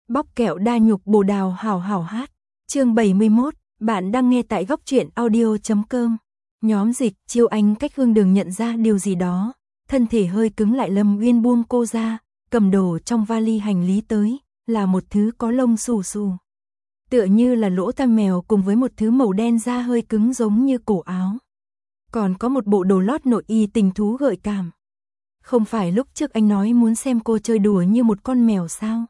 Bóc kẹo đa nhục bồ đào hảo hảo hát. Chương 71, bạn đang nghe tại góc truyện audio.com. Nhóm Dịch, Chiêu Anh cách Hương Đường nhận ra điều gì đó, thân thể hơi cứng lại. Lâm Uyên buông cô ra, cầm đồ trong vali hành lý tới, là một thứ có lông xù xù. Tựa như là lỗ tai mèo cùng với một thứ màu đen da hơi cứng giống như cổ áo. Còn có một bộ đồ lót nội y tình thú gợi cảm. Không phải lúc trước anh nói muốn xem cô chơi đùa như một con mèo sao?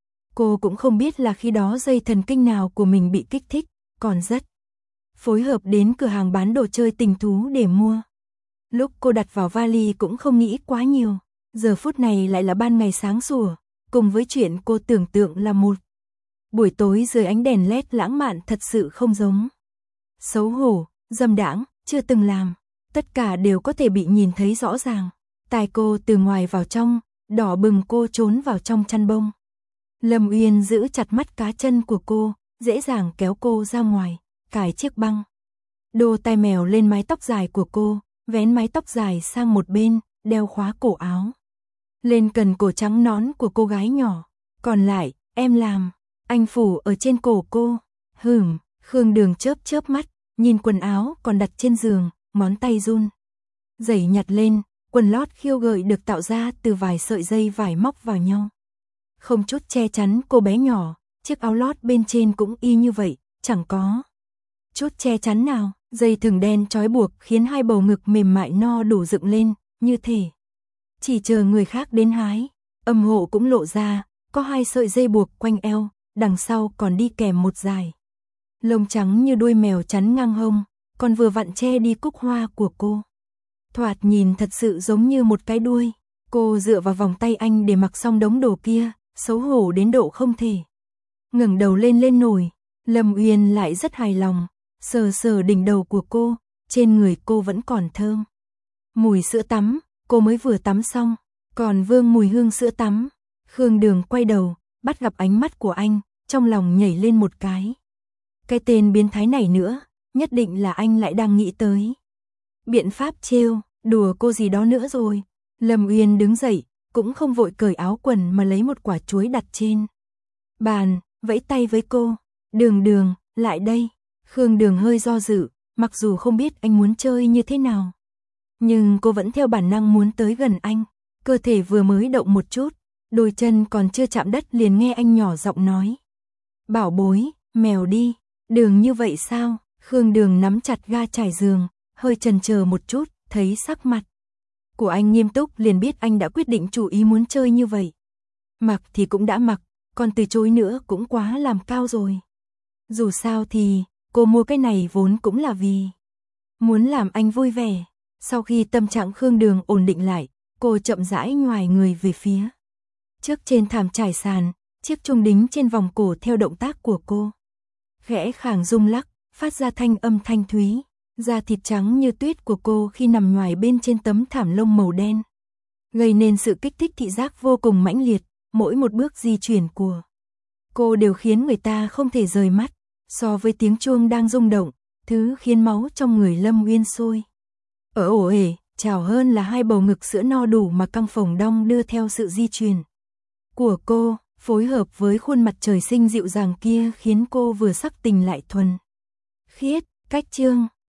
Cô cũng không biết là khi đó dây thần kinh nào của mình bị kích thích, còn rất phối hợp đến cửa hàng bán đồ chơi tình thú để mua. Lúc cô đặt vào vali cũng không nghĩ quá nhiều, giờ phút này lại là ban ngày sáng sủa, cùng với chuyện cô tưởng tượng là một buổi tối dưới ánh đèn led lãng mạn thật sự không giống. Xấu hổ, dâm đãng, chưa từng làm, tất cả đều có thể bị nhìn thấy rõ ràng. Tai cô từ ngoài vào trong, đỏ bừng. Cô trốn vào trong chăn bông. Lâm Uyên giữ chặt mắt cá chân của cô, dễ dàng kéo cô ra ngoài, cài chiếc băng đô tai mèo lên mái tóc dài của cô, vén mái tóc dài sang một bên, đeo khóa cổ áo lên cần cổ trắng nõn của cô gái nhỏ. Còn lại, em làm. Anh phủ ở trên cổ cô. Khương Đường chớp chớp mắt, nhìn quần áo còn đặt trên giường, ngón tay run rẩy nhặt lên. Quần lót khiêu gợi được tạo ra từ vài sợi dây vải móc vào nhau, không chút che chắn cô bé nhỏ. Chiếc áo lót bên trên cũng y như vậy, chẳng có chút che chắn nào. Dây thừng đen trói buộc khiến hai bầu ngực mềm mại no đủ dựng lên, như thể chỉ chờ người khác đến hái. Âm hộ cũng lộ ra, có hai sợi dây buộc quanh eo, đằng sau còn đi kèm một dải lông trắng như đuôi mèo chắn ngang hông, còn vừa vặn che đi cúc hoa của cô. Thoạt nhìn thật sự giống như một cái đuôi. Cô dựa vào vòng tay anh để mặc xong đống đồ kia, xấu hổ đến độ không thể ngẩng đầu lên nổi. Lâm Uyên lại rất hài lòng, sờ sờ đỉnh đầu của cô, trên người cô vẫn còn thơm mùi sữa tắm, cô mới vừa tắm xong, còn vương mùi hương sữa tắm. Khương Đường quay đầu, bắt gặp ánh mắt của anh, trong lòng nhảy lên một cái. Cái tên biến thái này nữa, nhất định là anh lại đang nghĩ tới biện pháp trêu đùa cô gì đó nữa rồi. Lâm Uyên đứng dậy, cũng không vội cởi áo quần mà lấy một quả chuối đặt trên bàn, vẫy tay với cô. Đường, lại đây. Khương Đường hơi do dự, mặc dù không biết anh muốn chơi như thế nào, nhưng cô vẫn theo bản năng muốn tới gần anh. Cơ thể vừa mới động một chút, đôi chân còn chưa chạm đất liền nghe anh nhỏ giọng nói: "Bảo bối, mèo đi." Đường như vậy sao? Khương Đường nắm chặt ga trải giường, hơi chần chờ một chút, thấy sắc mặt của anh nghiêm túc liền biết anh đã quyết định chủ ý muốn chơi như vậy. Mặc thì cũng đã mặc, còn từ chối nữa cũng quá làm cao rồi. Dù sao thì, cô mua cái này vốn cũng là vì muốn làm anh vui vẻ. Sau khi tâm trạng Khương Đường ổn định lại, cô chậm rãi nhoài người về phía trước trên thảm trải sàn, chiếc chuông đính trên vòng cổ theo động tác của cô khẽ khàng rung lắc, phát ra thanh âm thanh thúy. Da thịt trắng như tuyết của cô khi nằm nhoài bên trên tấm thảm lông màu đen, gây nên sự kích thích thị giác vô cùng mãnh liệt. Mỗi một bước di chuyển của cô đều khiến người ta không thể rời mắt. So với tiếng chuông đang rung động, thứ khiến máu trong người Lâm Uyên sôi ổ ề trào hơn là hai bầu ngực sữa no đủ mà căng phồng đong đưa theo sự di chuyển của cô, phối hợp với khuôn mặt trời sinh dịu dàng kia khiến cô vừa sắc tình lại thuần khiết. Cách chương